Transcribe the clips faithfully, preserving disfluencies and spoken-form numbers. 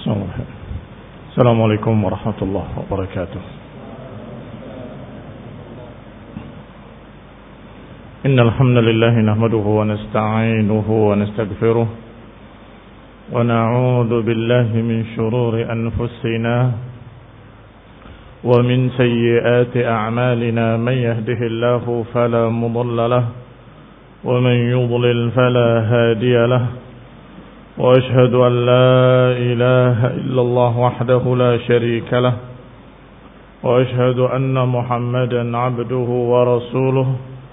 السلام عليكم ورحمة الله وبركاته. إن الحمد لله نحمده ونستعينه ونستغفره ونعوذ بالله من شرور أنفسنا ومن سيئات أعمالنا. من يهده الله فلا مضل له ومن يضلل فلا هادي له، وأشهد أن لا إله إلا الله وحده لا شريك له، وأشهد أن محمدا عبده ورسوله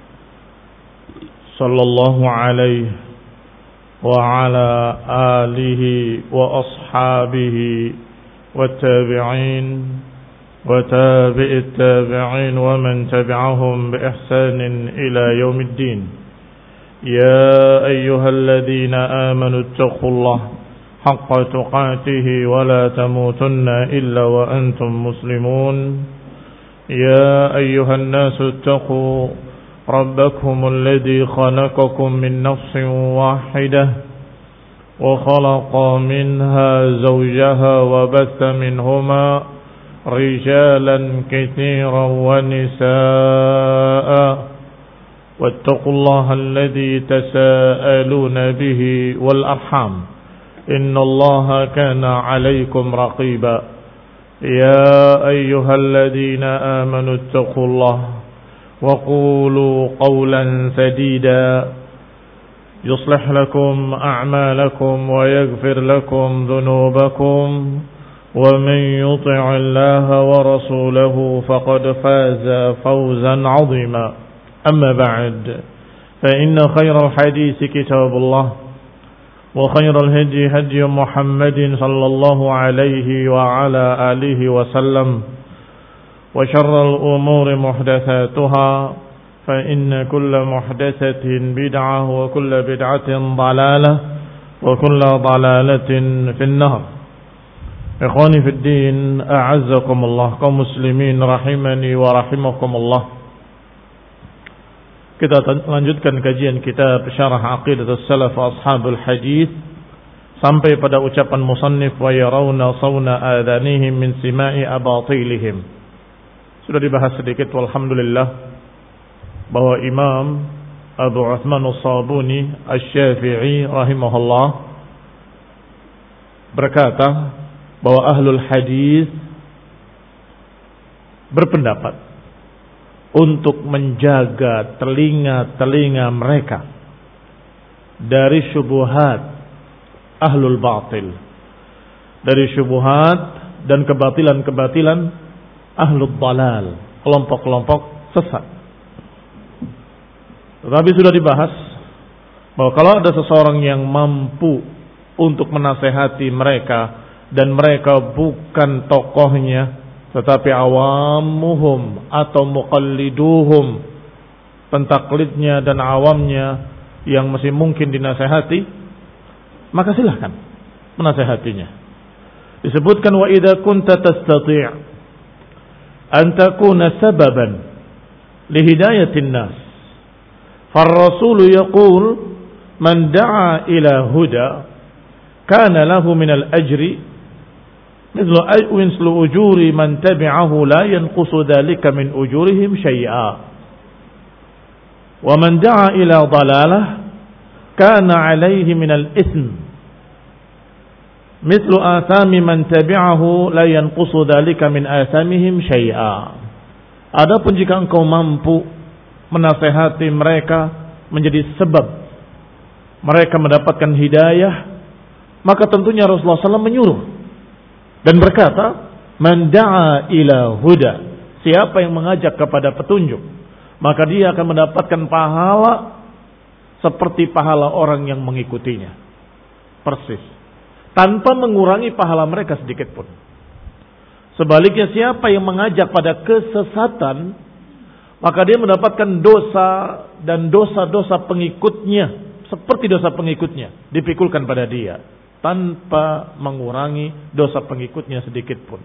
صلى الله عليه وعلى آله وأصحابه والتابعين وتابع التابعين ومن تبعهم بإحسان إلى يوم الدين. يا أيها الذين آمنوا اتقوا الله حق تقاته ولا تموتن إلا وأنتم مسلمون. يا أيها الناس اتقوا ربكم الذي خلقكم من نفس واحدة وخلق منها زوجها وبث منهما رجالا كثيرا ونساء، واتقوا الله الذي تساءلون به والأرحام إن الله كان عليكم رقيبا. يا أيها الذين آمنوا اتقوا الله وقولوا قولا سديدا يصلح لكم أعمالكم ويغفر لكم ذنوبكم، ومن يطع الله ورسوله فقد فاز فوزا عظيما. أما بعد، فإن خير الحديث كتاب الله، وخير الهدي هدي محمد صلى الله عليه وعلى آله وسلم، وشر الأمور محدثاتها، فإن كل محدثة بدعة وكل بدعة ضلالة وكل ضلالة في النار. إخواني في الدين، أعزكم الله، kaum muslimin rahimani wa rahimakumullah. Kita lanjutkan kajian kitab Syarah Aqidatus Salaf Ashabul Hadis sampai pada ucapan musannif wa yarawna sawna adhanihim min sima'i abatilihim. Sudah dibahas sedikit walhamdulillah bahwa Imam Abu Uthman As-Sabuni Asy-Syafi'i rahimahullah berkata bahwa ahlul hadis berpendapat untuk menjaga telinga-telinga mereka dari syubhat ahlul batil, dari syubhat dan kebatilan-kebatilan ahlul dalal, kelompok-kelompok sesat. Tetapi sudah dibahas bahwa kalau ada seseorang yang mampu untuk menasehati mereka dan mereka bukan tokohnya tetapi awamuhum atau muqalliduhum, pentaklidnya dan awamnya yang masih mungkin dinasehati, maka silahkan menasehatinya. Disebutkan wa idza kunta tastati' an takuna sababan li hidayatin nas, far-rasul yaqul man da'a ila huda kana lahu min al-ajri مثل أجور من تبعه لا ينقص ذلك من أجورهم شيئا ومن دعا إلى ضلالة كان عليه من الإثم مثل آثام من تبعه لا ينقص ذلك من آثامهم شيئا. Adapun jika engkau mampu menasehati mereka menjadi sebab mereka mendapatkan hidayah, maka tentunya Rasulullah shallallahu alaihi wasallam menyuruh dan berkata, man da'a ila huda, siapa yang mengajak kepada petunjuk, maka dia akan mendapatkan pahala seperti pahala orang yang mengikutinya, persis, tanpa mengurangi pahala mereka sedikit pun. Sebaliknya, siapa yang mengajak pada kesesatan, maka dia mendapatkan dosa dan dosa-dosa pengikutnya seperti dosa pengikutnya dipikulkan pada dia, tanpa mengurangi dosa pengikutnya sedikit pun.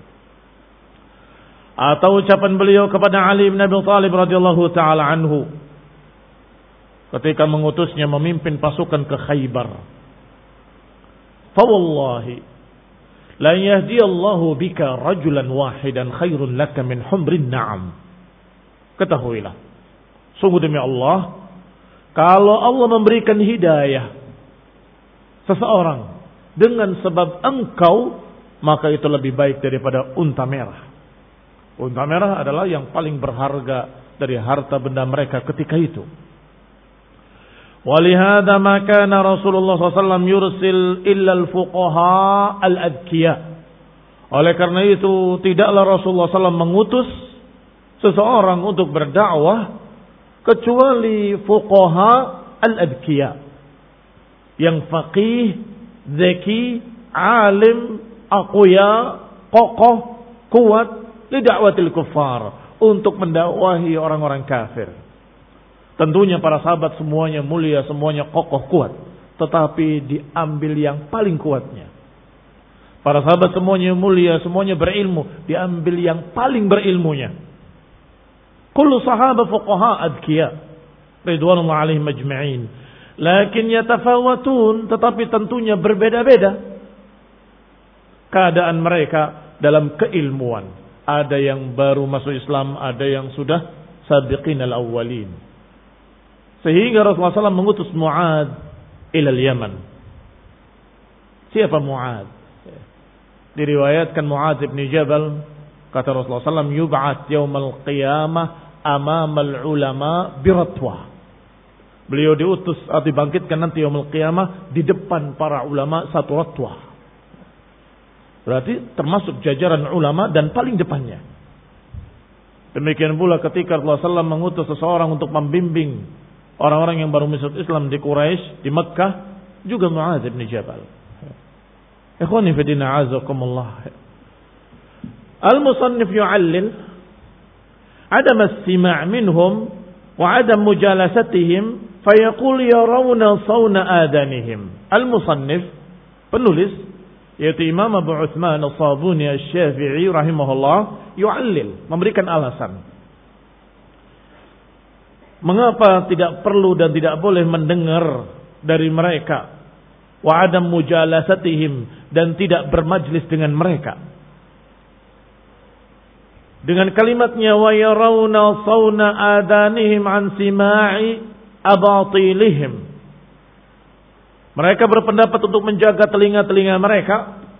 Atau ucapan beliau kepada Ali bin Abi Thalib radhiyallahu taala anhu ketika mengutusnya memimpin pasukan ke Khaybar. Fa wallahi La yahdiyallahu bika rajulan wahidan khairun laka min humrin na'am. Ketahuilah, sungguh demi Allah, kalau Allah memberikan hidayah seseorang dengan sebab engkau, maka itu lebih baik daripada unta merah. Unta merah adalah yang paling berharga dari harta benda mereka ketika itu. Walihada maka Rasulullah shallallahu alaihi wasallam yursil illa al-fuqaha al-adkiya. Oleh karena itu tidaklah Rasulullah shallallahu alaihi wasallam mengutus seseorang untuk berdakwah kecuali fuqaha al-adkiya, yang faqih, zaki, alim, aqwiya, kokoh, kuat li da'watil kuffar, untuk mendakwahi orang-orang kafir. Tentunya para sahabat semuanya mulia, semuanya kokoh, kuat, tetapi diambil yang paling kuatnya. Para sahabat semuanya mulia, semuanya berilmu, diambil yang paling berilmunya. Kullu sahabat fuqaha adkiya ridwanullah alaihim ajma'in. Lakin yatafawatun, tetapi tentunya berbeda-beda keadaan mereka dalam keilmuan. Ada yang baru masuk Islam, ada yang sudah sabiqin al-awwalin. Sehingga Rasulullah shallallahu alaihi wasallam mengutus Mu'ad ilal Yaman. Siapa Mu'ad? Diriwayatkan Mu'ad bin Jabal, kata Rasulullah shallallahu alaihi wasallam, yub'at yaumal qiyamah amamal ulama biratwah. Beliau diutus atau dibangkitkan nanti yaumul qiyamah di depan para ulama satu ratwah. Berarti termasuk jajaran ulama dan paling depannya. Demikian pula ketika Rasulullah shallallahu alaihi wasallam mengutus seseorang untuk membimbing orang-orang yang baru masuk Islam di Quraisy, di Mekkah, juga Mu'adz bin Jabal. Ikhwani fi din, a'azakumullah. Al-musannif yu'allil adam istima' minhum wa adam mujalasatihim fayaqul yarawna sawna adanihim. Al-musannif, penulis, yaitu Imam Abu Utsman As-Sabuni Asy-Syafi'i rahimahullah, yu'allil, memberikan alasan mengapa tidak perlu dan tidak boleh mendengar dari mereka, wa adam mujalasatihim, dan tidak bermajlis dengan mereka. Dengan kalimatnya wa yarawna sawna adanihim an sima'i abatilihim. Mereka berpendapat untuk menjaga telinga-telinga mereka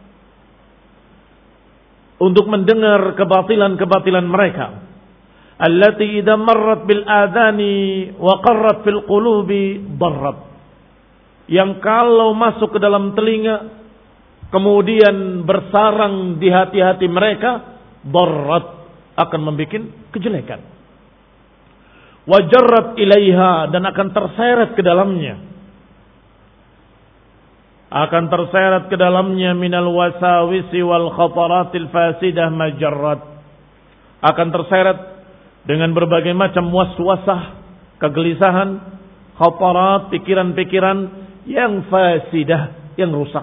untuk mendengar kebatilan-kebatilan mereka. Allati idza marrat bil adani wa qarrat fil qulubi darrat. Yang kalau masuk ke dalam telinga kemudian bersarang di hati-hati mereka, darrat, akan membuat kejelekan. Wa jarrat ilaiha, dan akan terseret ke dalamnya. Akan terseret ke dalamnya minal wasawisi wal khataratil fasidah majarrat. Akan terseret dengan berbagai macam waswasah, kegelisahan, khatarat, pikiran-pikiran yang fasidah, yang rusak.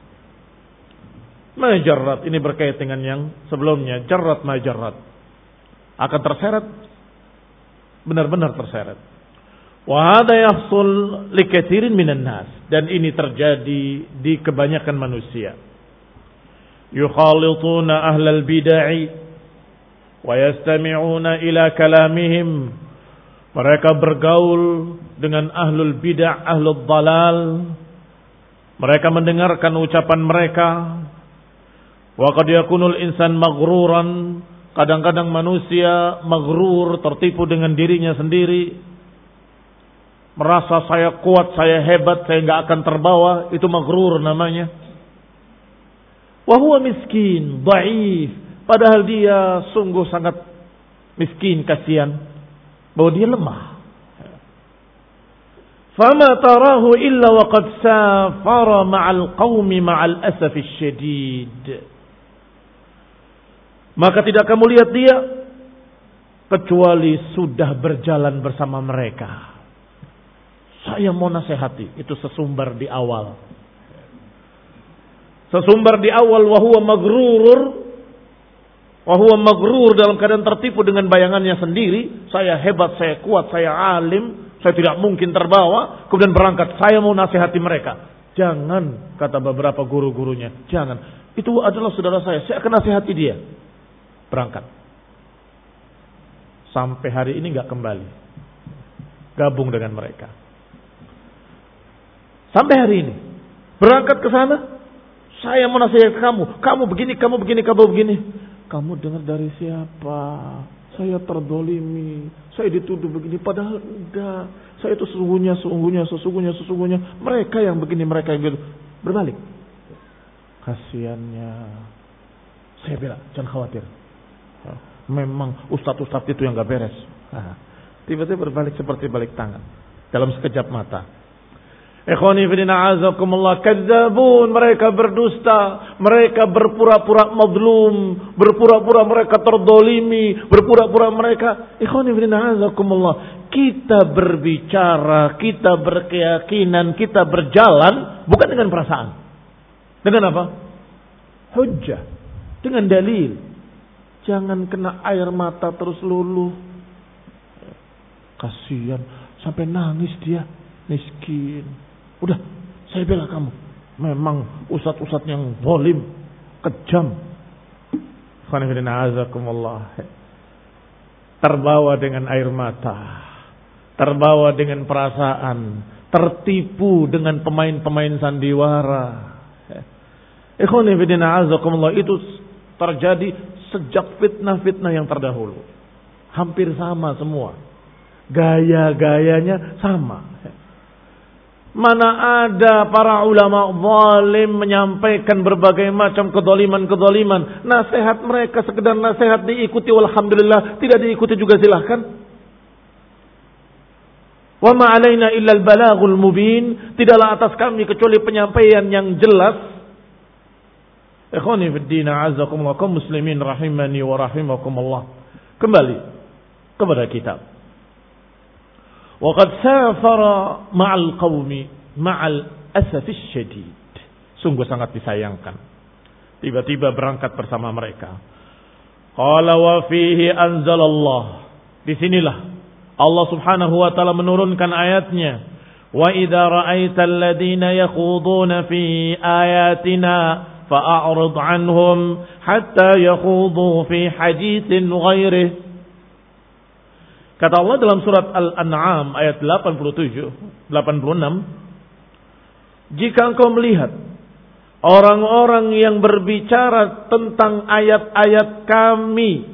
Majarrat, ini berkait dengan yang sebelumnya, jarrat majarrat. Akan terseret, benar-benar terseret. Wa hadha yahsul li katsirin minan nas, dan ini terjadi di kebanyakan manusia. Yukhalituna ahlal bid'ah wa yastami'una ila kalamihim. Mereka bergaul dengan ahlul bid'ah, ahlul dalal. Mereka mendengarkan ucapan mereka. Wa qad yakunul insan maghruran, kadang-kadang manusia maghrur, tertipu dengan dirinya sendiri. Merasa saya kuat, saya hebat, saya enggak akan terbawa, itu maghrur namanya. Wa huwa miskin, dhaif, padahal dia sungguh sangat miskin, kasihan, bahwa dia lemah. Fama tarahu illa wa qad safara ma'al qaumi ma'al asafis syadid. Maka tidak kamu lihat dia kecuali sudah berjalan bersama mereka. Saya mau nasihati, itu sesumbar di awal. Sesumbar di awal, wa huwa maghrurur, wa huwa maghrur, dalam keadaan tertipu dengan bayangannya sendiri. Saya hebat, saya kuat, saya alim, saya tidak mungkin terbawa. Kemudian berangkat, saya mau nasihati mereka. Jangan, kata beberapa guru-gurunya, jangan. Itu adalah saudara saya, saya akan nasihati dia. Berangkat. Sampai hari ini gak kembali. Gabung dengan mereka. Sampai hari ini. Berangkat ke sana. Saya mau nasihat kamu. Kamu begini, kamu begini, kamu begini. Kamu dengar dari siapa? Saya terdolimi. Saya dituduh begini. Padahal enggak. Saya itu sesungguhnya, sesungguhnya, sesungguhnya, sesungguhnya. Mereka yang begini, mereka yang gitu. Berbalik. Kasiannya. Saya bilang, jangan khawatir. Memang ustadz-ustadz itu yang gak beres. Tiba-tiba berbalik seperti balik tangan. Dalam sekejap mata. Ikhwani fillah azakumullah, kadzabun, mereka berdusta, mereka berpura-pura mazlum, berpura-pura mereka terdolimi, berpura-pura mereka. Ikhwani fillah azakumullah, kita berbicara, kita berkeyakinan, kita berjalan bukan dengan perasaan. Dengan apa? Hujjah, dengan dalil. Jangan kena air mata terus luluh. Kasihan, sampai nangis dia, miskin. Udah, saya bela kamu. Memang ustadz-ustadz yang zalim, kejam. Terbawa dengan air mata, terbawa dengan perasaan, tertipu dengan pemain-pemain sandiwara. Ikhwani fillah azakumullah, itu terjadi sejak fitnah-fitnah yang terdahulu. Hampir sama semua. Gaya-gayanya sama. Mana ada para ulama zalim menyampaikan berbagai macam kedoliman-kedoliman. Nasihat mereka sekedar nasihat diikuti, walhamdulillah. Tidak diikuti juga silahkan. Wa ma alaina illa al-balaghul mubin. Tidaklah atas kami kecuali penyampaian yang jelas. Ikhwani fid din, a'azzakumullah, kaum muslimin rahimani wa rahimakumullah. Kembali kepada kitab. Waqad safara ma'al qaumi ma'al asafis syadid. Sungguh sangat disayangkan. Tiba-tiba berangkat bersama mereka. Qala wa fihi anzalallah. Disinilah Allah subhanahu wa ta'ala menurunkan ayatnya. Wa idza ra'aital ladina yakhuduna fi ayatina fa'a'rid 'anhum hatta yakhudu fi haditsin ghairihi. Kata Allah dalam surat Al-An'am ayat delapan puluh tujuh, delapan puluh enam, jika engkau melihat orang-orang yang berbicara tentang ayat-ayat kami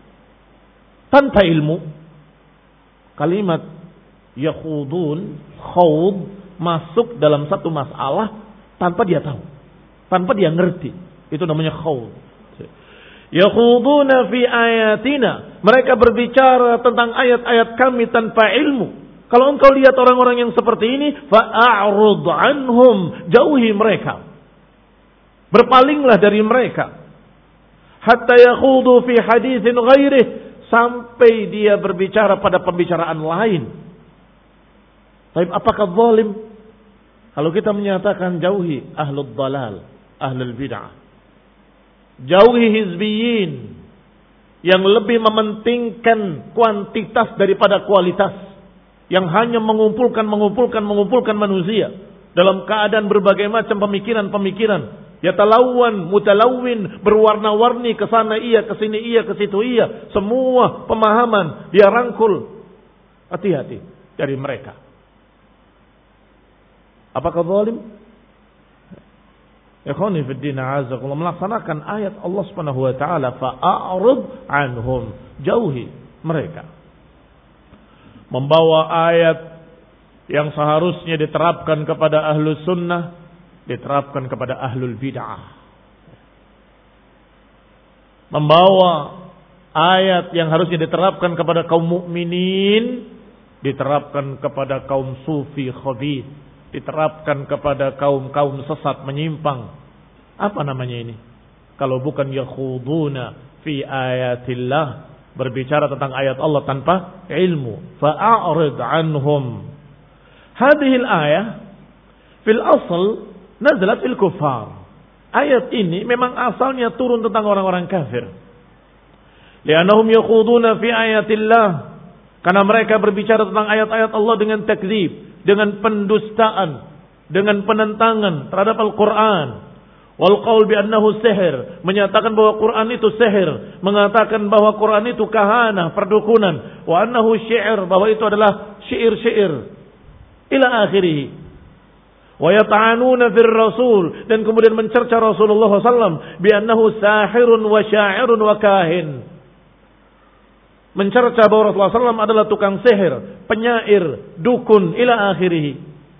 tanpa ilmu, kalimat yakhudun, khawd, masuk dalam satu masalah tanpa dia tahu, tanpa dia ngerti, itu namanya khawd. Yakhuduna fi ayatina, mereka berbicara tentang ayat-ayat kami tanpa ilmu. Kalau engkau lihat orang-orang yang seperti ini, fa'a'rud anhum, jauhi mereka, berpalinglah dari mereka. Hatta yakhudu fi haditsin ghairih, sampai dia berbicara pada pembicaraan lain. Tapi apakah zalim? Kalau kita menyatakan jauhi ahlul dalal, ahlul bid'ah, jauhi hizbiyin yang lebih mementingkan kuantitas daripada kualitas, yang hanya mengumpulkan, mengumpulkan, mengumpulkan manusia dalam keadaan berbagai macam pemikiran-pemikiran, yatalawwan, mutalawwin, berwarna-warni, ke sana iya, ke sini iya, ke situ iya, semua pemahaman dia rangkul. Hati-hati dari mereka. Apakah zalim? Ikhwani fid din, a'azakumullah, melaksanakan ayat Allah Subhanahu wa taala, fa'a'rid anhum, jauhi mereka. Membawa ayat yang seharusnya diterapkan kepada ahlu sunnah, diterapkan kepada ahlul bid'ah. Membawa ayat yang harusnya diterapkan kepada kaum mukminin, diterapkan kepada kaum sufi khabith, diterapkan kepada kaum-kaum sesat menyimpang. Apa namanya ini? Kalau bukan yakhuduna fi ayatillah, berbicara tentang ayat Allah tanpa ilmu. Fa'a'rid anhum. Hadhil ayah fil asl nazalat fil kuffar. Ayat ini memang asalnya turun tentang orang-orang kafir. Li'annahum yakhuduna fi ayatillah, karena mereka berbicara tentang ayat-ayat Allah dengan takdzib, dengan pendustaan, dengan penentangan terhadap Al-Quran. Wal qaul bi annahu sihir, menyatakan bahwa Quran itu sihir, mengatakan bahwa Quran itu kahanah, perdukunan, wa annahu syi'r, bahwa itu adalah syair-syair. Ila akhirih. Wa yata'anuna fir rasul, dan kemudian mencerca Rasulullah sallallahu alaihi wasallam bi annahu sahirun wa sya'irun wa kahin. Mencerca bahwa Rasulullah sallallahu alaihi wasallam adalah tukang sihir, penyair, dukun, ila akhirih.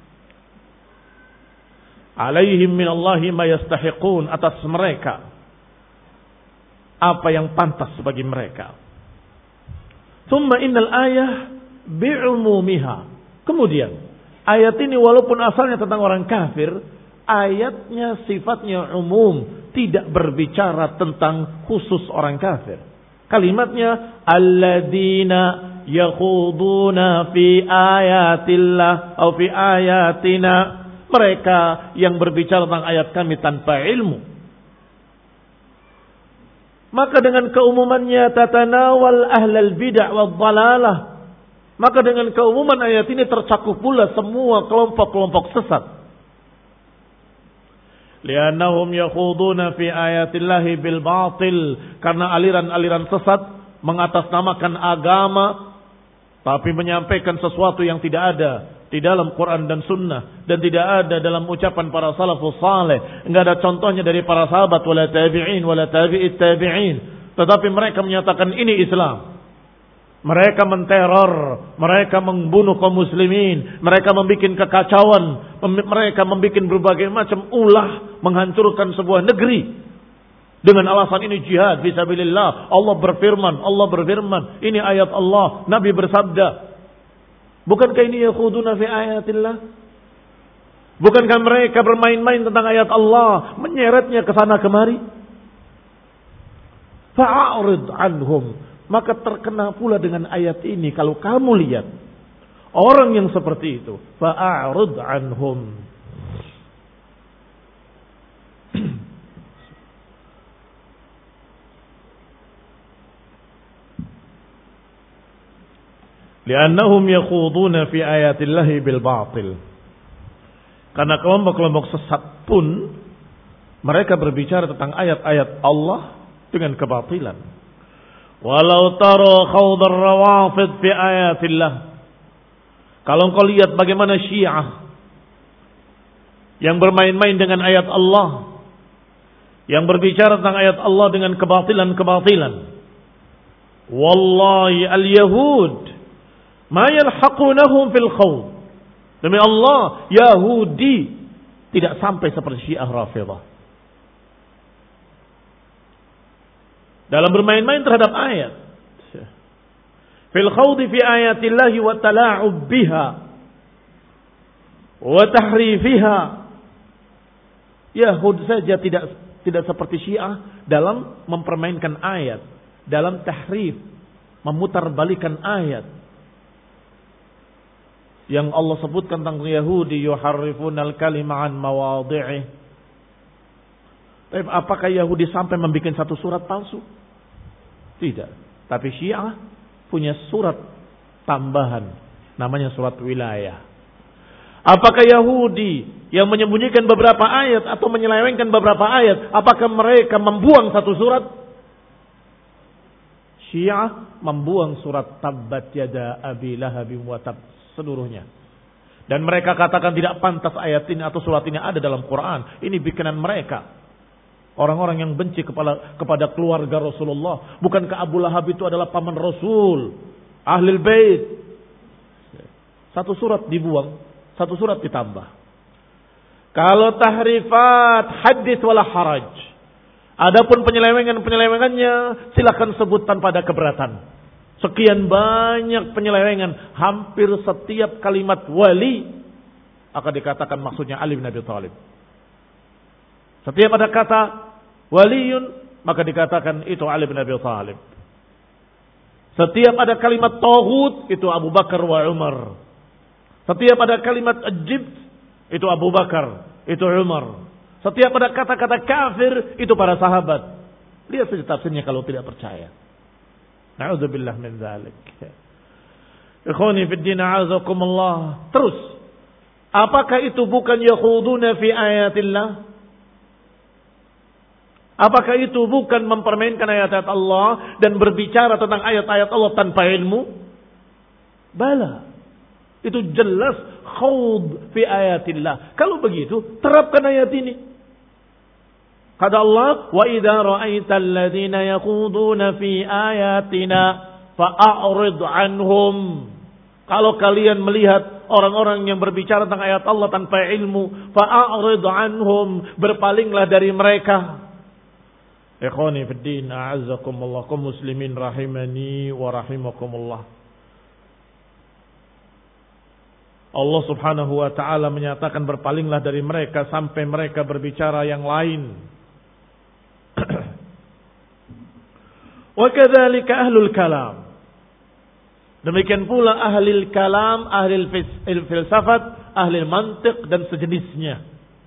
Alaihim minallahi ma yastahiqun, atas mereka apa yang pantas bagi mereka. Thumma innal ayah bi'umumiha. Kemudian ayat ini walaupun asalnya tentang orang kafir, ayatnya sifatnya umum, tidak berbicara tentang khusus orang kafir. Kalimatnya alladzina yakhuduna fi ayatillah atau fi ayatina, mereka yang berbicara tentang ayat kami tanpa ilmu. Maka dengan keumumannya tatanawal ahlal bid'ah wad dhalalah, maka dengan keumuman ayat ini tercakup pula semua kelompok-kelompok sesat. Li'annahum yakhuduna fi ayatillahi bil batil, karena aliran-aliran sesat mengatasnamakan agama tapi menyampaikan sesuatu yang tidak ada di dalam Quran dan Sunnah, dan tidak ada dalam ucapan para salafus saleh. Enggak ada contohnya dari para sahabat wala tabi'in wala tabi'it tabi'in, tetapi mereka menyatakan ini Islam. Mereka menteror, mereka membunuh kaum muslimin, mereka membuat kekacauan, mereka membuat berbagai macam ulah, menghancurkan sebuah negeri. Dengan alasan ini jihad fisabilillah. Allah berfirman, Allah berfirman, ini ayat Allah, Nabi bersabda. Bukankah ini yakhuduna fi ayatillah? Bukankah mereka bermain-main tentang ayat Allah, menyeretnya ke sana kemari? Fa'arid anhum, maka terkena pula dengan ayat ini. Kalau kamu lihat orang yang seperti itu, fa'arid anhum, li'annahum yakhuduna fi ayatillahi bil batil, karena kelompok-kelompok sesat pun mereka berbicara tentang ayat-ayat Allah dengan kebatilan. Walau tara khawdar rawafid fi ayatillah, kalau engkau lihat bagaimana Syiah yang bermain-main dengan ayat Allah, yang berbicara tentang ayat Allah dengan kebatilan-kebatilan. Wallahi al-yahud ma yalhaqunahum fil khawd, demi Allah Yahudi tidak sampai seperti Syiah Rafidah dalam bermain-main terhadap ayat. Fil khawdi fi ayatillahi wa tala'ub biha wa tahrifiha. Yahud saja tidak tidak seperti Syiah dalam mempermainkan ayat, dalam tahrif, memutarbalikan ayat. Yang Allah sebutkan tentang Yahudi, yuharrifunal kalima an mawadhi'ih. Tapi apakah Yahudi sampai membuat satu surat palsu? Tidak. Tapi Syiah punya surat tambahan, namanya surat wilayah. Apakah Yahudi yang menyembunyikan beberapa ayat atau menyelewengkan beberapa ayat, apakah mereka membuang satu surat? Syiah membuang surat Tabbat yada Abi Lahabin wa Tab seluruhnya. Dan mereka katakan tidak pantas ayat ini atau surat ini ada dalam Quran. Ini bikinan mereka. Orang-orang yang benci kepada, kepada keluarga Rasulullah. Bukankah Abu Lahab itu adalah paman Rasul, Ahlul Bait? Satu surat dibuang, satu surat ditambah. Kalau tahrifat hadits wala haraj. Adapun penyelewengan-penyelewengannya silakan sebut tanpa ada keberatan. Sekian banyak penyelewengan, hampir setiap kalimat wali akan dikatakan maksudnya Ali bin Abi Thalib. Setiap ada kata waliyun, maka dikatakan itu Ali bin Abi Thalib. Setiap ada kalimat taghut, itu Abu Bakar wa Umar. Setiap ada kalimat jibt, itu Abu Bakar, itu Umar. Setiap ada kata-kata kafir, itu para sahabat. Lihat saja tafsirnya kalau tidak percaya. Na'udzubillah min dzalik. Ikhwani fid din, a'azakumullah. Terus, apakah itu bukan yakhuduna fi ayatillah? Apakah itu bukan mempermainkan ayat-ayat Allah dan berbicara tentang ayat-ayat Allah tanpa ilmu? Bala. Itu jelas khawd fi ayatillah. Kalau begitu, terapkan ayat ini. Kata Allah, wa idza ra'aital ladzina yakhuduna fi ayatina fa'rid anhum. Kalau kalian melihat orang-orang yang berbicara tentang ayat Allah tanpa ilmu, fa'rid anhum, berpalinglah dari mereka. Ikhwani fid din, a'azzakumullah, kaum muslimin rahimani wa rahimakumullah. Allah Subhanahu wa taala menyatakan berpalinglah dari mereka sampai mereka berbicara yang lain. Wa kadzalika ahlul kalam. Demikian pula ahli kalam, ahli filsafat, ahli mantiq dan sejenisnya.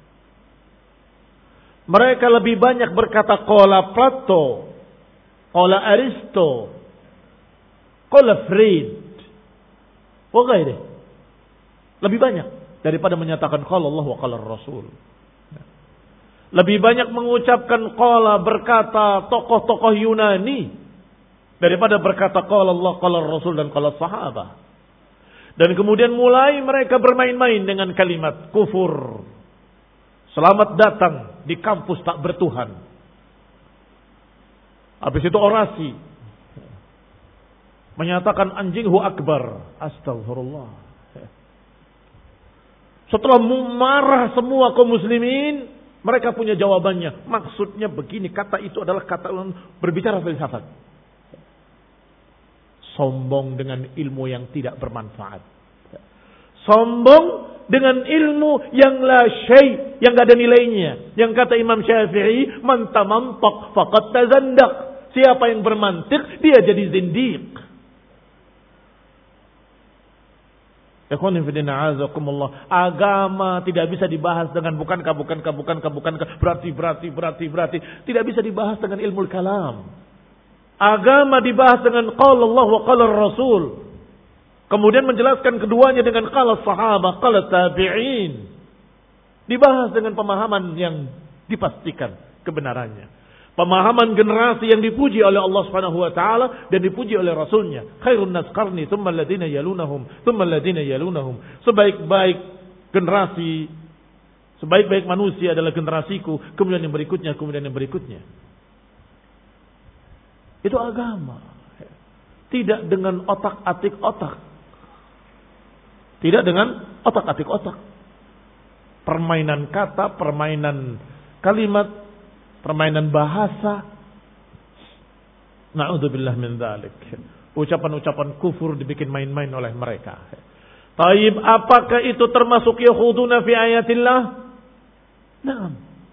Mereka lebih banyak berkata qala Plato, qala Aristo, qala Freud, wa ghairihi. Lebih banyak daripada menyatakan qala Allah wa qala Rasul. Lebih banyak mengucapkan qala, berkata tokoh-tokoh Yunani daripada berkata qala Allah, qala Rasul dan qala sahabah. Dan kemudian mulai mereka bermain-main dengan kalimat kufur. Selamat datang di kampus tak bertuhan. Habis itu orasi. Menyatakan anjinghu akbar. Astagfirullah. Setelah marah semua kaum muslimin, mereka punya jawabannya. Maksudnya begini, kata itu adalah kata berbicara filsafat. Sombong dengan ilmu yang tidak bermanfaat. Sombong dengan ilmu yang la syai', yang gak ada nilainya. Yang kata Imam Syafi'i, man tamantak faqad tazandaq. Siapa yang bermantik, dia jadi zindiq. Agama tidak bisa dibahas dengan bukankah, bukankah, bukankah, bukankah, berarti, berarti, berarti, berarti. Tidak bisa dibahas dengan ilmu kalam. Agama dibahas dengan qala Allah wa qala Rasul. Kemudian menjelaskan keduanya dengan qala sahabah, qala tabi'in. Dibahas dengan pemahaman yang dipastikan kebenarannya. Pemahaman generasi yang dipuji oleh Allah Subhanahu wa taala dan dipuji oleh Rasulnya. Khairun nas qarni tsumma alladziina yalunahum tsumma alladziina yalunahum. Sebaik-baik generasi, sebaik-baik manusia adalah generasiku, kemudian yang berikutnya, kemudian yang berikutnya. Itu agama. Tidak dengan otak-atik otak. Tidak dengan otak-atik otak. Permainan kata, permainan kalimat, permainan bahasa. Na'udzubillah min dzalik. Ucapan-ucapan kufur dibikin main-main oleh mereka. Taib, apakah itu termasuk yakhuduna fi ayatillah? Naam.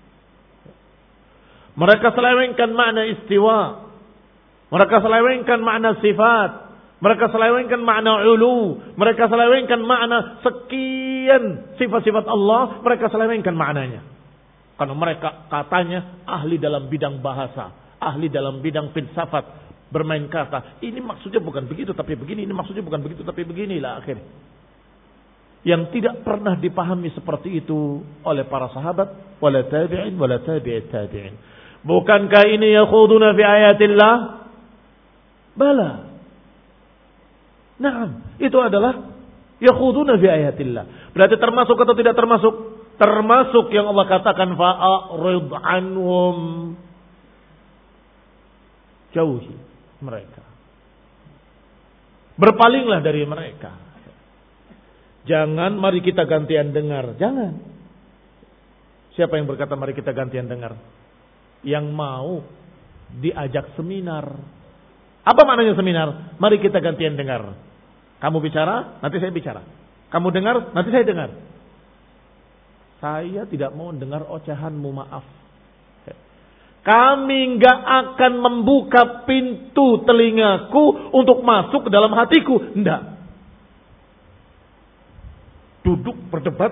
Mereka selewengkan makna istiwa. Mereka selewengkan makna sifat. Mereka selewengkan makna ulu. Mereka selewengkan makna sekian sifat-sifat Allah. Mereka selewengkan maknanya. Karena mereka katanya ahli dalam bidang bahasa, ahli dalam bidang filsafat, bermain kata. Ini maksudnya bukan begitu tapi begini, ini maksudnya bukan begitu tapi beginilah akhirnya. Yang tidak pernah dipahami seperti itu oleh para sahabat, wala tabi'in, wala tabi'it tabi'in. Bukankah ini yakhuduna fi ayatillah? Bala. Naam, itu adalah yakhuduna fi ayatillah. Berarti termasuk atau tidak termasuk? Termasuk yang Allah katakan fa'arid anhum. Jauhi mereka. Berpalinglah dari mereka. Jangan mari kita gantian dengar. Jangan. Siapa yang berkata mari kita gantian dengar? Yang mau diajak seminar. Apa maknanya seminar? Mari kita gantian dengar. Kamu bicara, nanti saya bicara. Kamu dengar, nanti saya dengar. Saya tidak mau dengar ocehanmu, maaf. Kami enggak akan membuka pintu telingaku untuk masuk ke dalam hatiku. Enggak. Duduk berdebat.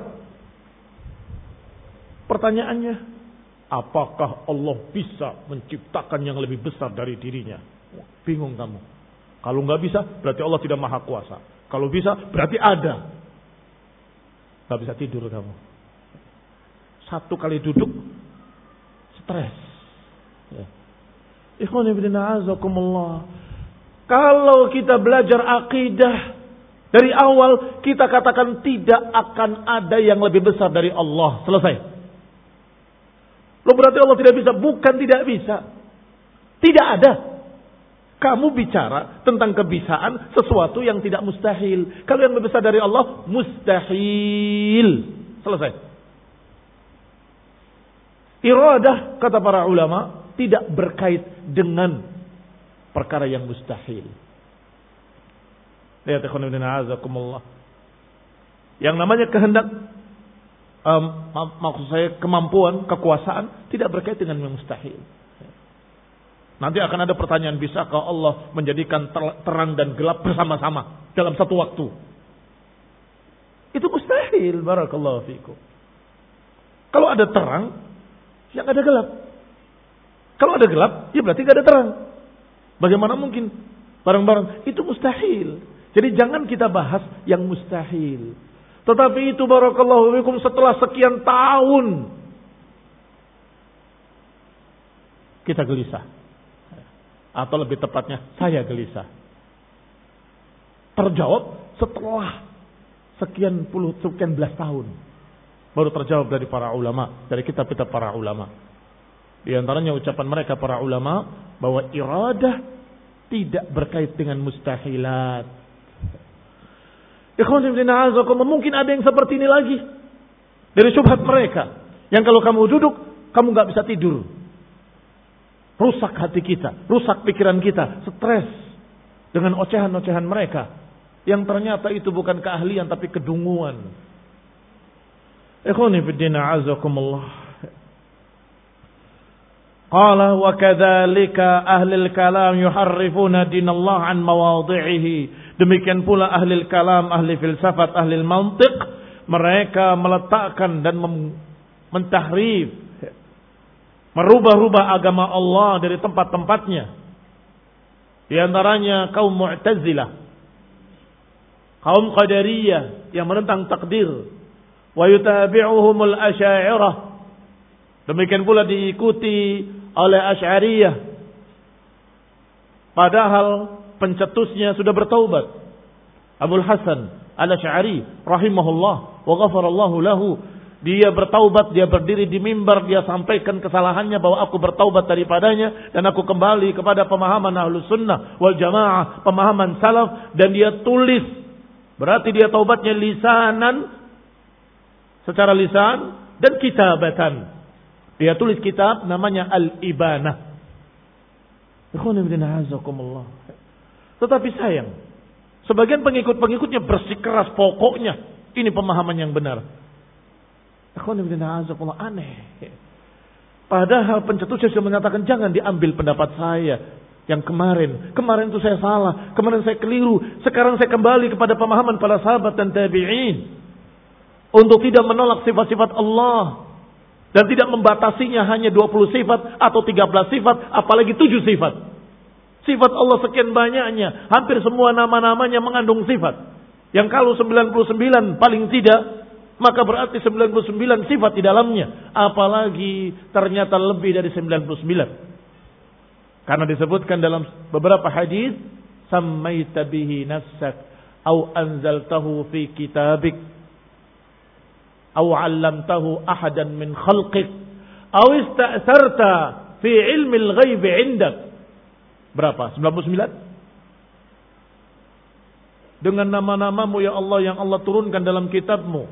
Pertanyaannya, apakah Allah bisa menciptakan yang lebih besar dari dirinya? Bingung kamu. Kalau enggak bisa, berarti Allah tidak maha kuasa. Kalau bisa, berarti ada. Enggak bisa tidur kamu. Satu kali duduk, stres. Ya. Ikhwan ibn a'azakumullah. Kalau kita belajar akidah dari awal, kita katakan tidak akan ada yang lebih besar dari Allah. Selesai. Lo berarti Allah tidak bisa? Bukan tidak bisa. Tidak ada. Kamu bicara tentang kebisaan sesuatu yang tidak mustahil. Kalau yang lebih besar dari Allah, mustahil. Selesai. Iradah, kata para ulama, tidak berkait dengan perkara yang mustahil. Lihat ikhwan ibn a'azakumullah. Yang namanya kehendak, um, mak- maksud saya kemampuan, kekuasaan, tidak berkait dengan yang mustahil. Nanti akan ada pertanyaan, bisakah Allah menjadikan terang dan gelap bersama-sama dalam satu waktu? Itu mustahil, barakallahu fikum. Kalau ada terang, yang ada gelap. Kalau ada gelap, ya berarti tidak ada terang. Bagaimana mungkin bareng-bareng? Itu mustahil. Jadi jangan kita bahas yang mustahil. Tetapi itu barakallahu fikum setelah sekian tahun kita gelisah. Atau lebih tepatnya saya gelisah. Terjawab setelah sekian puluh, sekian belas tahun. Baru terjawab dari para ulama, dari kitab-kitab para ulama. Di antaranya ucapan mereka para ulama bahwa iradah tidak berkait dengan mustahilat. Ikhwan fillah a'azakumullah, mungkin ada yang seperti ini lagi dari syubhat mereka, yang kalau kamu duduk kamu nggak bisa tidur, rusak hati kita, rusak pikiran kita, stres dengan ocehan-ocehan mereka, yang ternyata itu bukan keahlian tapi kedunguan. Ikhwan fillah a'azakumullah. Qala wa kadzalika ahlul kalam yuharrifuna dinallah an mawadhi'ihi. Demikian pula ahli kalam, ahli filsafat, ahli mantiq, mereka meletakkan dan mentahrif, merubah-rubah agama Allah dari tempat-tempatnya. Di antaranya kaum Mu'tazilah, kaum Qadariyah yang menentang takdir, wa yutabi'uhumul Asy'ariyah. Demikian pula diikuti oleh Asy'ariyah. Padahal pencetusnya sudah bertaubat. Abul Hasan Al-Asy'ari rahimahullah wa ghafarallahu lahu. Dia bertaubat, dia berdiri di mimbar, dia sampaikan kesalahannya bahwa aku bertaubat daripadanya dan aku kembali kepada pemahaman Ahlus Sunnah wal Jamaah, pemahaman salaf, dan dia tulis. Berarti dia taubatnya lisanan, secara lisan, dan kitabatan. Dia tulis kitab namanya Al-Ibanah. Ikhwan ibn a'azakumullah. Tetapi sayang, sebagian pengikut-pengikutnya bersikeras pokoknya ini pemahaman yang benar. Ikhwan ibn a'azakumullah, aneh. Padahal pencetusnya sudah menyatakan jangan diambil pendapat saya yang kemarin. Kemarin itu saya salah, kemarin saya keliru. Sekarang saya kembali kepada pemahaman para sahabat dan tabi'in untuk tidak menolak sifat-sifat Allah dan tidak membatasinya hanya dua puluh sifat atau tiga belas sifat, apalagi tujuh sifat. Sifat Allah sekian banyaknya, hampir semua nama-namanya mengandung sifat. Yang kalau sembilan puluh sembilan paling tidak, maka berarti sembilan puluh sembilan sifat di dalamnya. Apalagi ternyata lebih dari sembilan puluh sembilan. Karena disebutkan dalam beberapa hadis, sammaita bihi nafsak, au anzaltahu fi kitabik, au 'allamtahu ahadan min khalqik, au ista'sarta fi ilmi al-ghaib 'indak. Berapa? sembilan puluh sembilan? Dengan nama-namamu ya Allah yang Allah turunkan dalam kitabmu,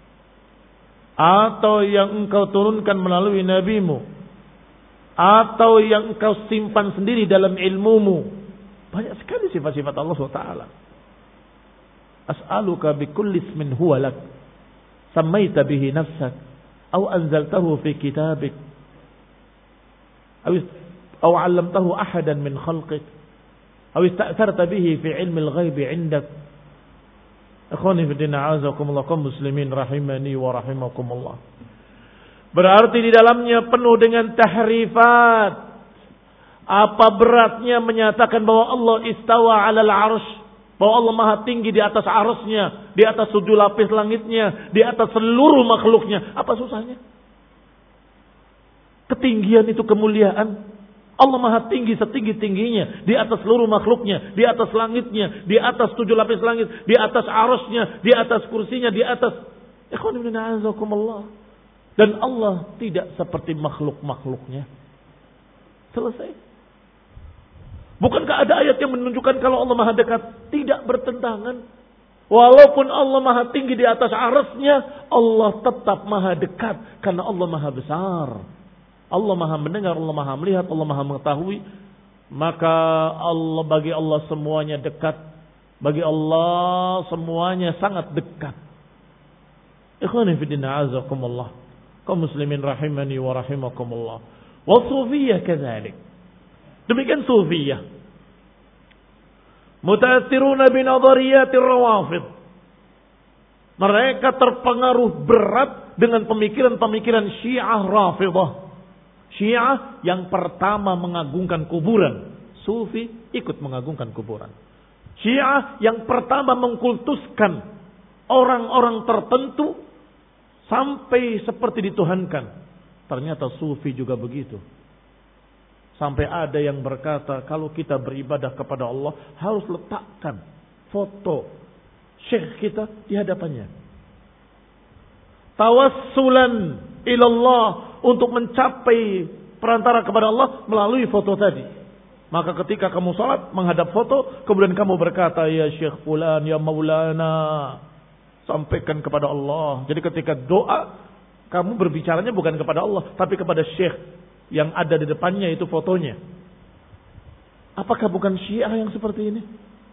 atau yang engkau turunkan melalui nabimu, atau yang engkau simpan sendiri dalam ilmumu. Banyak sekali sifat-sifat Allah subhanahu wa taala. As'aluka bikulli ismin huwa lak, sammaita bihi nafsak, aw anzaltahu fi kitabik, aw أو علمته أحدا من خلقك أو استأثرت به في علم الغيب عندك. Ikhwani fi din, a'azakumullah, kaum muslimin rahimani wa rahimakumullah. Berarti di dalamnya penuh dengan tahrifat. Apa beratnya menyatakan bahwa Allah istawa 'alal 'arsy, bahwa Allah Maha tinggi di atas arusnya, di atas tujuh lapis langitnya, di atas seluruh makhluknya. Apa susahnya? Ketinggian itu kemuliaan. Allah maha tinggi setinggi-tingginya. Di atas seluruh makhluknya. Di atas langitnya. Di atas tujuh lapis langit. Di atas arasnya. Di atas kursinya. Di atas... Dan Allah tidak seperti makhluk-makhluknya. Selesai. Bukankah ada ayat yang menunjukkan kalau Allah maha dekat? Tidak bertentangan. Walaupun Allah maha tinggi di atas arasnya, Allah tetap maha dekat. Karena Allah maha besar. Allah maha mendengar, Allah maha melihat, Allah maha mengetahui. Maka Allah, bagi Allah semuanya dekat. Bagi Allah semuanya sangat dekat. Ikhwani fiddina azakumullah. Kaum muslimin rahimani wa rahimakumullah. Wa sufiyah kadzalik. Demikian sufiyah. Mutaathiruna binadhariyatir rawafid. Mereka terpengaruh berat dengan pemikiran-pemikiran Syiah Rafidah. Syiah yang pertama mengagungkan kuburan. Sufi ikut mengagungkan kuburan. Syiah yang pertama mengkultuskan orang-orang tertentu sampai seperti dituhankan. Ternyata Sufi juga begitu. Sampai ada yang berkata, kalau kita beribadah kepada Allah, harus letakkan foto syekh kita di hadapannya. Tawassulan ilallah, untuk mencapai perantara kepada Allah melalui foto tadi. Maka ketika kamu salat menghadap foto, kemudian kamu berkata, ya Syekh Fulan, ya Maulana, sampaikan kepada Allah. Jadi ketika doa, kamu berbicaranya bukan kepada Allah, tapi kepada Syekh yang ada di depannya, itu fotonya. Apakah bukan Syiah yang seperti ini?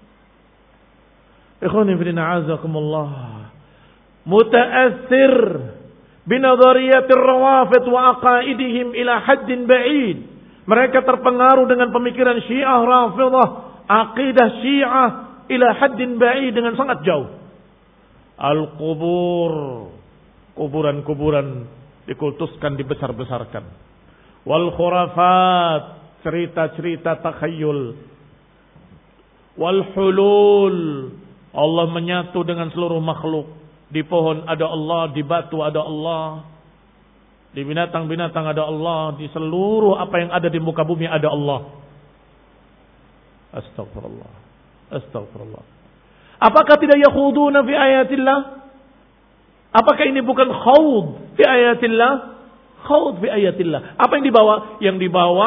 Ikhwani fillah azakumullah. Mutaathir binadhariyatir rawafid wa aqaidihim ila haddin ba'id. Mereka terpengaruh dengan pemikiran Syiah Rafidah, akidah Syiah ila haddin ba'id, dengan sangat jauh. Al-qubur, kuburan-kuburan dikultuskan, dibesar-besarkan. Wal khurafat, cerita-cerita takhayul. Wal hulul, Allah menyatu dengan seluruh makhluk. Di pohon ada Allah, di batu ada Allah, di binatang-binatang ada Allah, di seluruh apa yang ada di muka bumi ada Allah. Astagfirullah. Astagfirullah. Apakah tidak yakhuduna fi ayatillah? Apakah ini bukan khawd fi ayatillah? Khawd fi ayatillah. Apa yang dibawa? Yang dibawa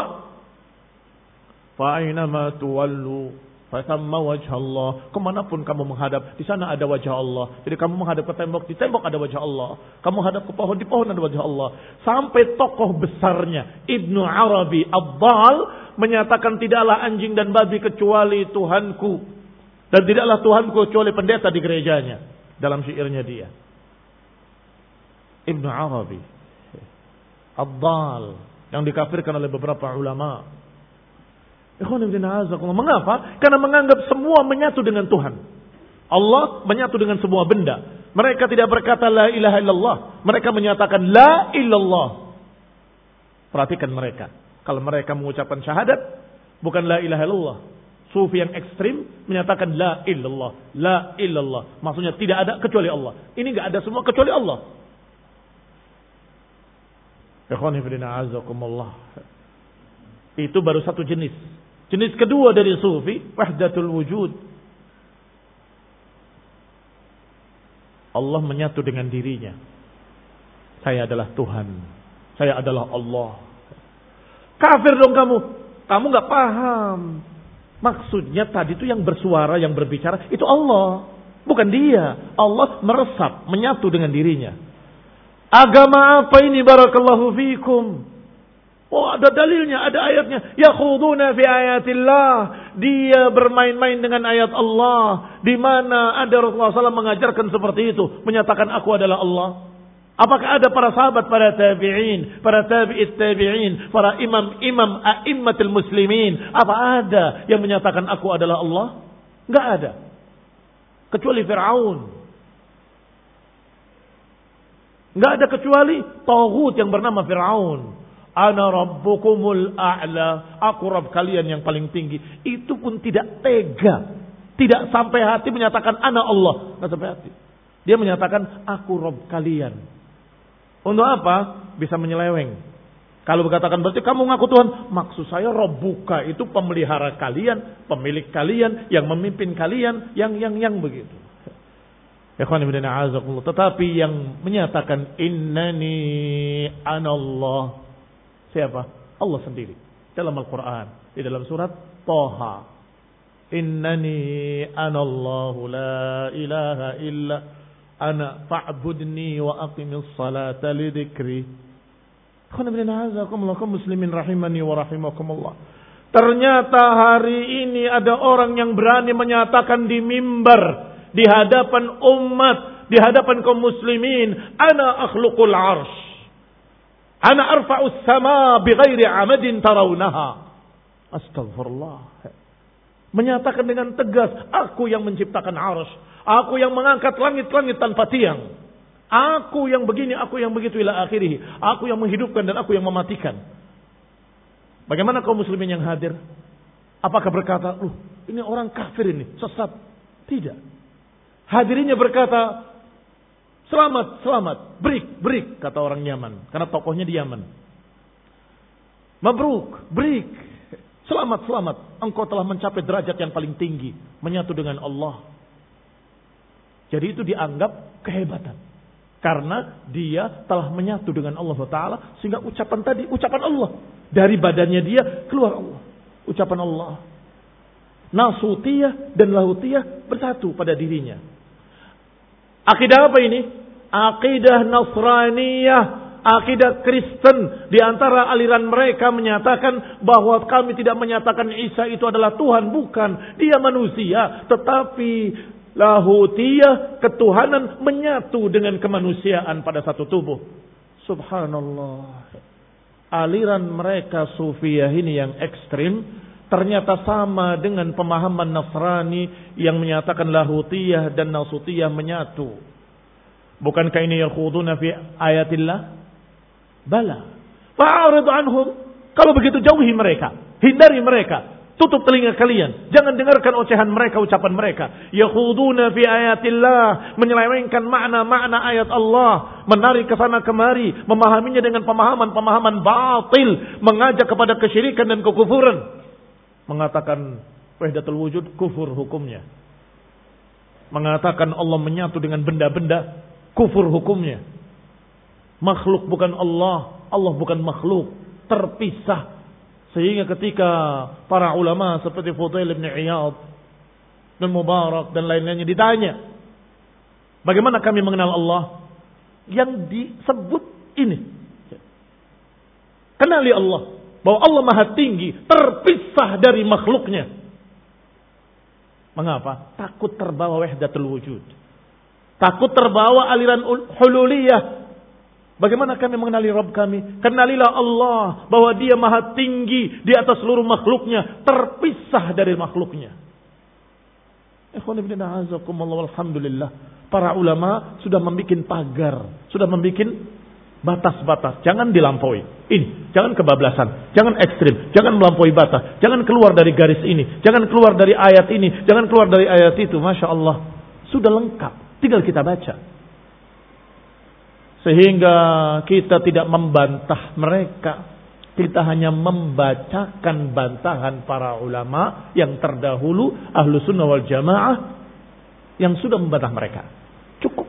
fa aynama tuwallu fasamma wajh Allah. Kemanapun kamu menghadap, di sana ada wajah Allah. Jadi kamu menghadap ke tembok, di tembok ada wajah Allah. Kamu hadap ke pohon, di pohon ada wajah Allah. Sampai tokoh besarnya Ibnu Arabi Ad-Dhal menyatakan, tidaklah anjing dan babi kecuali Tuhanku, dan tidaklah Tuhanku kecuali pendeta di gerejanya. Dalam syairnya dia, Ibnu Arabi Ad-Dhal, yang dikafirkan oleh beberapa ulama. Mengapa? Karena menganggap semua menyatu dengan Tuhan. Allah menyatu dengan semua benda. Mereka tidak berkata la ilaha illallah. Mereka menyatakan la illallah. Perhatikan mereka. Kalau mereka mengucapkan syahadat, bukan la ilaha illallah. Sufi yang ekstrim menyatakan la illallah. La illallah. Maksudnya tidak ada kecuali Allah. Ini enggak ada semua kecuali Allah. Ikhwani fillah azakumullah. Itu baru satu jenis. Jenis kedua dari Sufi, wahdatul wujud. Allah menyatu dengan dirinya. Saya adalah Tuhan. Saya adalah Allah. Kafir dong kamu. Kamu gak paham. Maksudnya tadi itu yang bersuara, yang berbicara, itu Allah. Bukan dia. Allah meresap, menyatu dengan dirinya. Agama apa ini barakallahu fikum? Oh, ada dalilnya, ada ayatnya. Yakhuduna fi ayatillah. Dia bermain-main dengan ayat Allah. Di mana ada Rasulullah shallallahu alaihi wasallam mengajarkan seperti itu. Menyatakan aku adalah Allah. Apakah ada para sahabat, para tabi'in, para tabi'it tabi'in, para imam-imam a'immatul muslimin. Apa ada yang menyatakan aku adalah Allah? Enggak ada. Kecuali Fir'aun. Enggak ada kecuali taghut yang bernama Fir'aun. Ana rabbukumul a'la, aku Rabb kalian yang paling tinggi. Itu pun tidak tega, tidak sampai hati menyatakan ana Allah, tidak sampai hati. Dia menyatakan aku Rabb kalian. Untuk apa? Bisa menyeleweng. Kalau berkatakan berarti kamu ngaku Tuhan, maksud saya Rabbuka itu pemelihara kalian, pemilik kalian, yang memimpin kalian, yang yang yang begitu. Ikhwan ibn a'azakumullah. Tetapi yang menyatakan innani anallah, siapa? Allah sendiri dalam Al-Quran, di dalam surat Thaha. Innani anallahu la ilaha illa ana fa'budni wa aqimis salata li dzikri. Kaum muslimin rahimani wa rahimakumullah. Ternyata hari ini ada orang yang berani menyatakan di mimbar, di hadapan umat, di hadapan kaum muslimin, ana akhluqul arsh, ana arfa'us sama bighairi amadin tarawnaha. Astagfirullah. Menyatakan dengan tegas, aku yang menciptakan arsh, aku yang mengangkat langit-langit tanpa tiang, aku yang begini, aku yang begitu ila akhirih, aku yang menghidupkan dan aku yang mematikan. Bagaimana kaum muslimin yang hadir? Apakah berkata, "Loh, ini orang kafir ini, sesat?" Tidak. Hadirinnya berkata, "Selamat, selamat, break, break," kata orang Yaman, karena tokohnya di Yaman. "Mabruk, break. Selamat, selamat. Engkau telah mencapai derajat yang paling tinggi, menyatu dengan Allah." Jadi itu dianggap kehebatan, karena dia telah menyatu dengan Allah Taala, sehingga ucapan tadi ucapan Allah, dari badannya dia keluar Allah, ucapan Allah. Nasutiyah dan lahutiyah bersatu pada dirinya. Akidah apa ini? Akidah Nasraniyah, akidah Kristen. Di antara aliran mereka menyatakan bahwa kami tidak menyatakan Isa itu adalah Tuhan, bukan, dia manusia, tetapi lahutiyah, ketuhanan menyatu dengan kemanusiaan pada satu tubuh. Subhanallah. Aliran mereka Sufiyah ini yang ekstrim ternyata sama dengan pemahaman Nasrani yang menyatakan lahutiyah dan nasutiyah menyatu. Bukankah ini yakhuduna fi ayatillah? Bala. Fa'arid anhum. Kalau begitu jauhi mereka, hindari mereka. Tutup telinga kalian. Jangan dengarkan ocehan mereka, ucapan mereka. Yakhuduna fi ayatillah. Menyelewengkan makna-makna ayat Allah. Menarik ke sana kemari. Memahaminya dengan pemahaman-pemahaman batil. Mengajak kepada kesyirikan dan kekufuran. Mengatakan wahdatul wujud, kufur hukumnya. Mengatakan Allah menyatu dengan benda-benda, kufur hukumnya. Makhluk bukan Allah. Allah bukan makhluk. Terpisah. Sehingga ketika para ulama seperti Fudail bin Iyad dan Mubarak dan lain-lainnya ditanya, bagaimana kami mengenal Allah? Yang disebut ini, kenali Allah, bahwa Allah maha tinggi, terpisah dari makhluknya. Mengapa? Takut terbawa wahdatul wujud, takut terbawa aliran hululiyah. Bagaimana kami mengenali Rabb kami? Kenalilah Allah, bahwa dia maha tinggi di atas seluruh makhluknya, terpisah dari makhluknya. Ikhwan ibn a'azakumullah, alhamdulillah. Para ulama sudah membuat pagar, sudah membuat batas-batas. Jangan dilampaui. Ini, jangan kebablasan, jangan ekstrim, jangan melampaui batas, jangan keluar dari garis ini, jangan keluar dari ayat ini, jangan keluar dari ayat itu. Masya Allah, sudah lengkap. Tinggal kita baca. Sehingga kita tidak membantah mereka. Kita hanya membacakan bantahan para ulama yang terdahulu, ahlu sunnah wal jamaah, yang sudah membantah mereka. Cukup.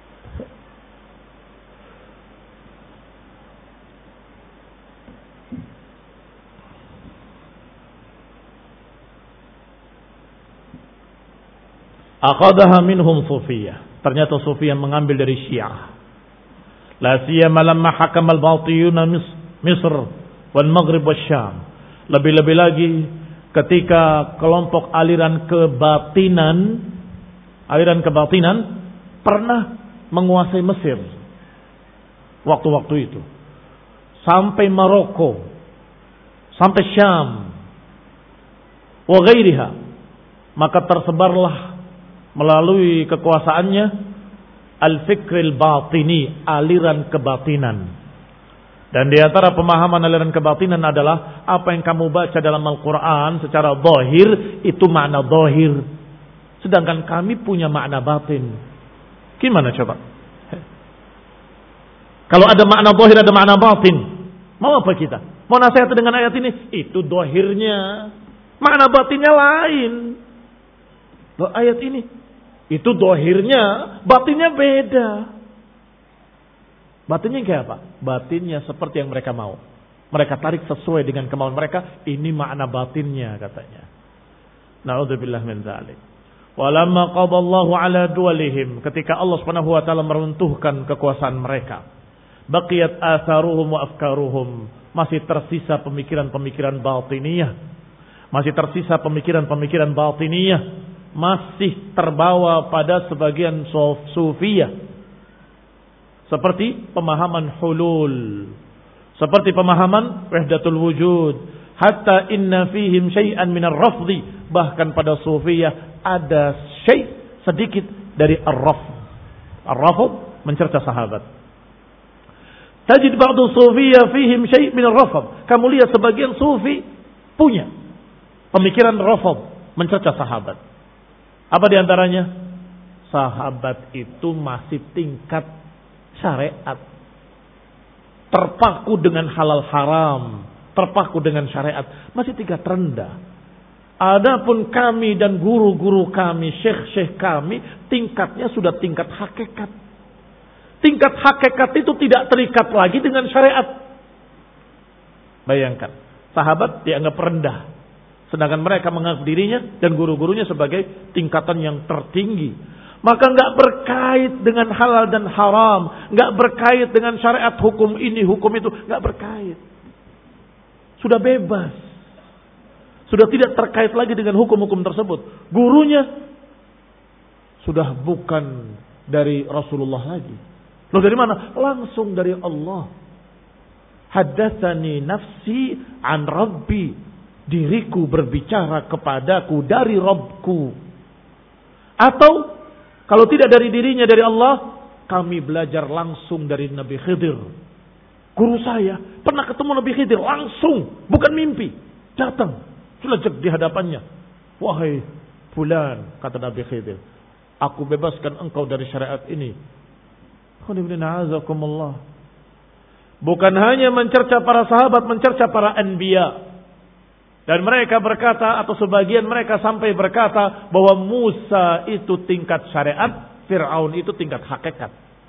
Aqadaha minhum Sufiyah. Ternyata Sufiyah mengambil dari Syiah. La siyama lamma hakama al-batiyuna Misr wal Maghrib wal Syam. Lebih-lebih lagi ketika kelompok aliran kebatinan, aliran kebatinan pernah menguasai Mesir waktu-waktu itu, sampai Maroko, sampai Syam, wa ghairiha. Maka tersebarlah melalui kekuasaannya al-fikril batini, aliran kebatinan. Dan di antara pemahaman aliran kebatinan adalah apa yang kamu baca dalam Al-Quran secara zahir, itu makna zahir. Sedangkan kami punya makna batin. Gimana coba? Kalau ada makna zahir, ada makna batin. Mau apa kita? Mau nasihat dengan ayat ini? Itu dohirnya. Makna batinnya lain. Loh, ayat ini. Itu dohirnya. Batinnya beda. Batinnya kayak apa? Batinnya seperti yang mereka mau. Mereka tarik sesuai dengan kemauan mereka. Ini makna batinnya katanya. Na'udzubillah min dzalik. Walamma qadallahu ala duwalihim. Ketika Allah Subhanahu wa taala meruntuhkan kekuasaan mereka. Baqiyat atharuhum wa afkaruhum. Masih tersisa pemikiran-pemikiran batiniyah. Masih tersisa pemikiran-pemikiran batiniyah. Masih terbawa pada sebagian sufiyah. Seperti pemahaman hulul. Seperti pemahaman wahdatul wujud. Hatta inna fihim syai'an minar rafdi. Bahkan pada sufiyah ada syai' sedikit dari ar-rafd. Ar-rafd mencerca sahabat. Tajid ba'du sufiyah fihim syai' min ar-rafd. Kamu lihat sebagian sufi punya pemikiran rafd, mencerca sahabat. Apa di antaranya? Sahabat itu masih tingkat syariat. Terpaku dengan halal haram, terpaku dengan syariat, masih tingkat rendah. Adapun kami dan guru-guru kami, syekh-syekh kami, tingkatnya sudah tingkat hakikat. Tingkat hakikat itu tidak terikat lagi dengan syariat. Bayangkan, sahabat dianggap rendah. Sedangkan mereka menganggap dirinya dan guru-gurunya sebagai tingkatan yang tertinggi. Maka nggak berkait dengan halal dan haram. Nggak berkait dengan syariat hukum ini, hukum itu. Nggak berkait. Sudah bebas. Sudah tidak terkait lagi dengan hukum-hukum tersebut. Gurunya sudah bukan dari Rasulullah lagi. Loh dari mana? Langsung dari Allah. Haddatsani nafsi an Rabbi. Diriku berbicara kepadaku dari Rabbku. Atau kalau tidak dari dirinya, dari Allah, kami belajar langsung dari Nabi Khidir. Guru saya pernah ketemu Nabi Khidir langsung, bukan mimpi. Datang, selejek di hadapannya. Wahai fulan, kata Nabi Khidir, aku bebaskan engkau dari syariat ini. Bukan hanya mencerca para sahabat, mencerca para anbiya. Dan mereka berkata, atau sebagian mereka sampai berkata, bahwa Musa itu tingkat syariat, Fir'aun itu tingkat hakikat.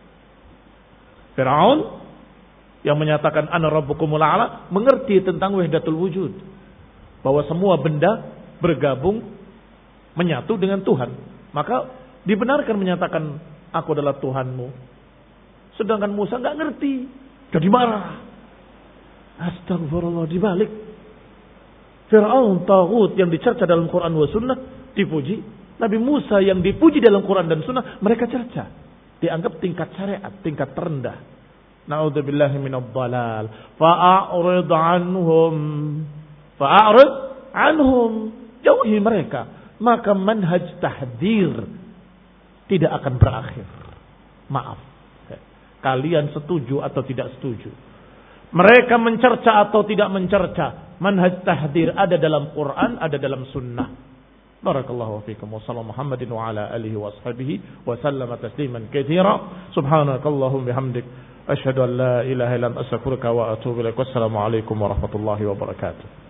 Fir'aun yang menyatakan ana rabbukumul a'la mengerti tentang wahdatul wujud. Bahwa semua benda bergabung, menyatu dengan Tuhan. Maka dibenarkan menyatakan, aku adalah Tuhanmu. Sedangkan Musa nggak ngerti, jadi marah. Astagfirullah, dibalik. Fir'aun taghut yang dicerca dalam Quran wa sunnah dipuji. Nabi Musa yang dipuji dalam Quran dan sunnah mereka cerca. Dianggap tingkat syariat, tingkat terendah. Na'udzubillahi minadh dhalal. Fa'arid anhum. Fa'arid anhum. Jauhi mereka. Maka manhaj tahdzir tidak akan berakhir. Maaf. Kalian setuju atau tidak setuju. Mereka mencerca atau tidak mencerca. Manhaj tahdzir ada dalam Quran, ada dalam sunnah. Barakallahu fiikum wa sallallahu Muhammadin wa ala alihi wa ashabihi wa sallama tasliman katsira. Subhanakallahumma bihamdik asyhadu an la ilaha illa anta astaghfiruka wa atubu ilaik. Wassalamu alaikum warahmatullahi wabarakatuh.